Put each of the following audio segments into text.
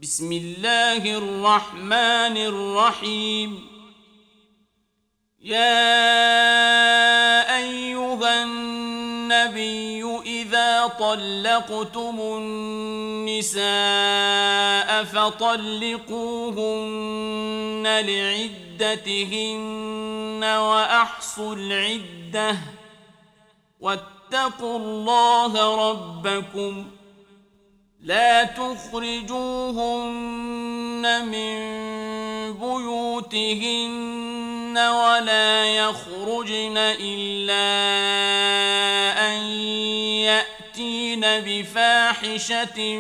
بسم الله الرحمن الرحيم. يا أيها النبي إذا طلقتم النساء فطلقوهن لعدتهن وأحصوا العدة واتقوا الله ربكم لا تخرجوهن من بيوتهن ولا يخرجن إلا أن يأتين بفاحشة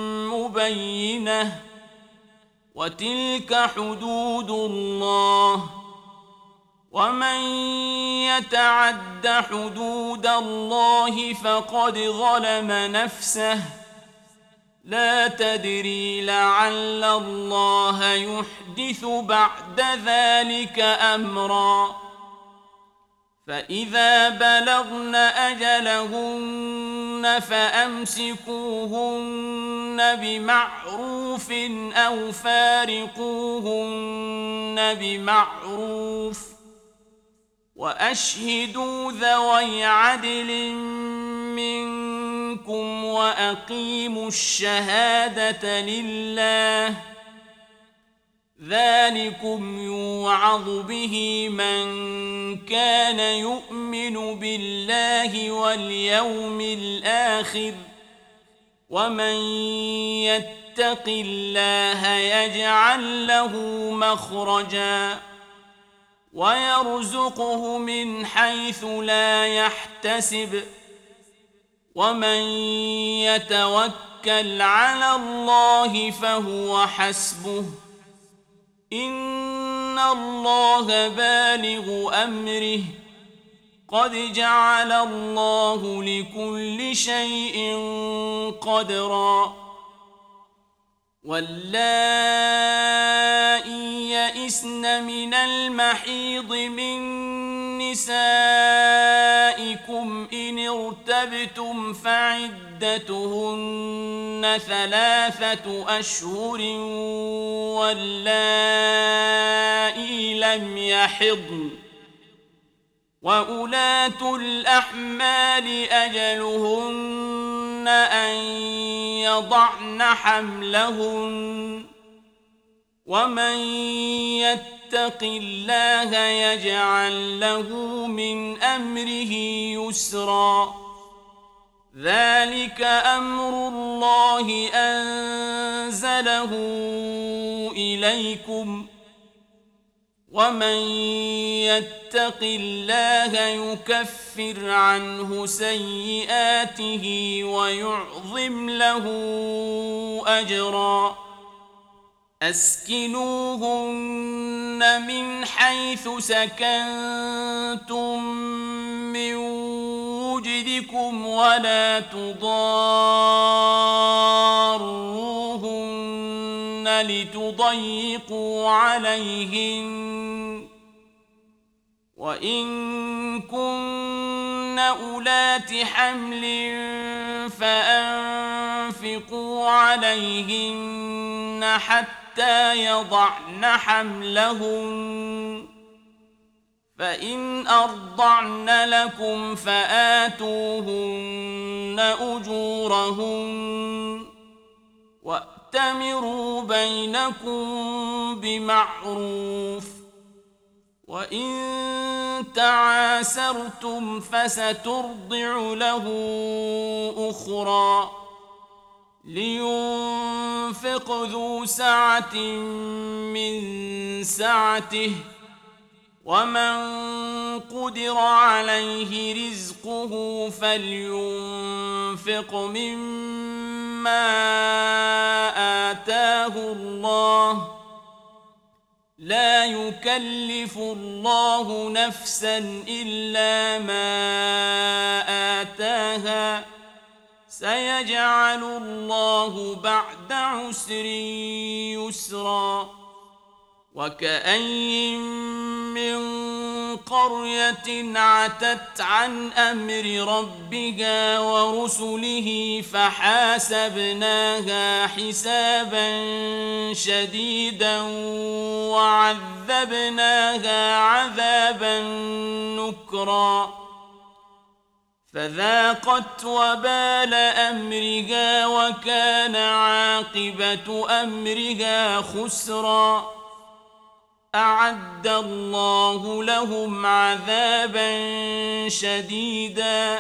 مبينة وتلك حدود الله ومن يتعد حدود الله فقد ظلم نفسه لا تدري لعل الله يحدث بعد ذلك أمرا. فإذا بلغن أجلهن فأمسكوهن بمعروف أو فارقوهن بمعروف وأشهدوا ذوي عدل منكم وأقيموا الشهادة لله ذلكم يوعظ به من كان يؤمن بالله واليوم الآخر ومن يتق الله يجعل له مخرجا ويرزقه من حيث لا يحتسب ومن يتوكل على الله فهو حسبه إن الله بالغ أمره قد جعل الله لكل شيء قدرا. واللائي يئسن من المحيض من نسائكم إن ارتبتم فعدتهن 3 أشهر واللائي لم يحضن وأولاة الأحمال أجلهن أن يضعن حملهن ومن يتق الله يجعل له من أمره يسرا. ذلك أمر الله أنزله إليكم ومن يتق الله يكفر عنه سيئاته ويعظم له أجرا. أسكنوهن من حيث سكنتم من وجدكم ولا تضاروهن لتضيقوا عليهن وإن كن أولات حمل فأنفقوا عليهن حتى يضعن حملهن فإن أرضعن لكم فآتوهن أجورهن وأتمروا بينكم بمعروف وإن تعاسرتم فسترضع له أخرى لينفق ذو سعة من سعته ومن قدر عليه رزقه فلينفق مما آتاه الله لا يكلف الله نفسا إلا ما آتاها سيجعل الله بعد عسر يسرا. وكأين من قرية عتت عن أمر ربها ورسله فحاسبناها حسابا شديدا وعذبناها عذابا نكرا فذاقت وبال أمرها وكان عاقبة أمرها خسرا أعد الله لهم عذابا شديدا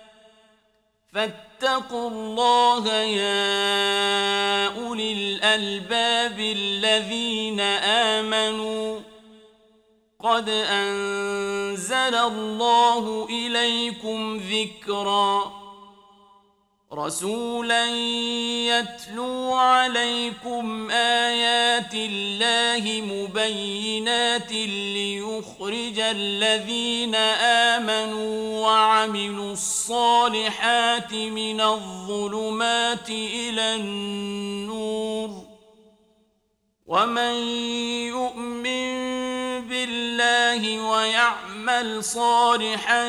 فاتقوا الله يا أولي الألباب الذين آمنوا قد أنزل الله إليكم ذكرا رسولا يتلو عليكم آيات الله مبينات ليخرج الذين آمنوا وعملوا الصالحات من الظلمات إلى النور ومن يؤمن بالله ويعمل صالحا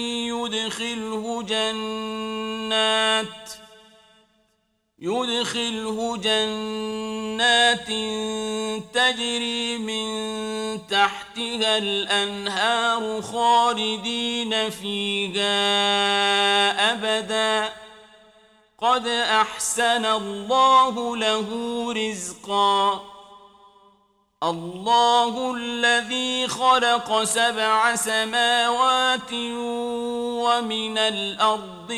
يدخله جنات تجري من تحتها الأنهار خالدين فيها أبدا قد أحسن الله له رزقا الله الذي خلق 7 سماوات ومن الأرض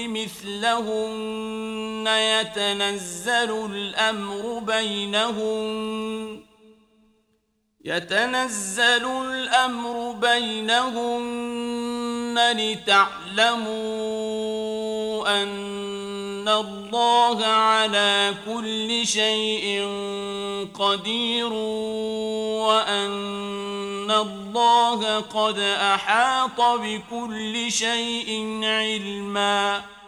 مثلهن يتنزل الأمر بينهن لتعلموا أن الله على كل شيء قدير وأن الله قد أحاط بكل شيء علما